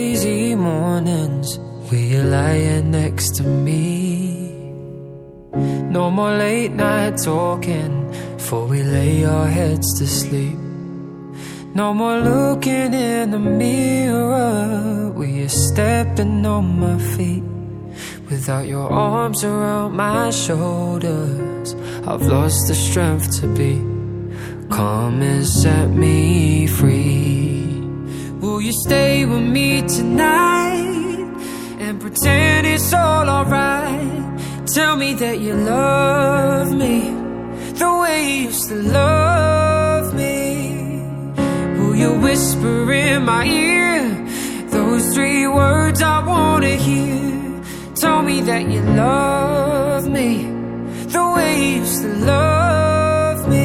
lazy mornings where you're lying next to me. No more late night talking before we lay our heads to sleep. No more looking in the mirror where you're stepping on my feet. Without your arms around my shoulders, I've lost the strength to be. Come and set me free. Will you stay with me tonight and pretend it's all alright? Tell me that you love me the way you used to love me. Will you whisper in my ear those 3 words I wanna hear? Tell me that you love me the way you used to love me.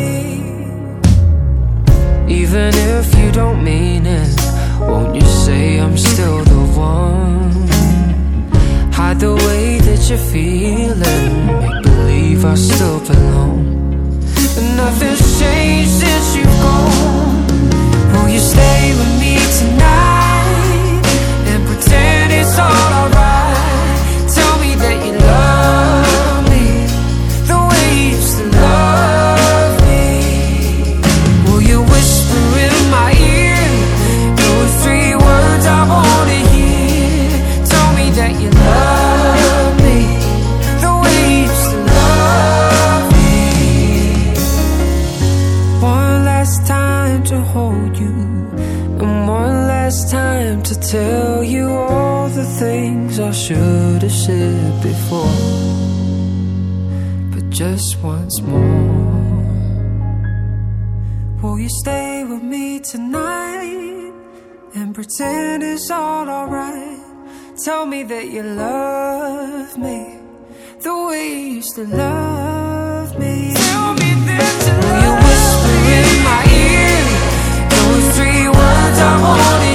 Even if you don't mean it, won't you say I'm still the one? Hide the way that you're feeling, make believe I still belong. But nothing's changed since you've gone. Will you stay with me tonight and pretend it's all alright? Tell me that you love me the way you used to love me. Will you whisper in my ear those 3 words I wanna hear? Tell me that you love me the way you used to love me. One last time to hold you, and one last time to tell you all the things I should have said before. But just once more, will you stay with me tonight and pretend it's all alright? Tell me that you love me the way you used to love me. Tell me that you love me. Will you whisper in my ear those 3 words I want?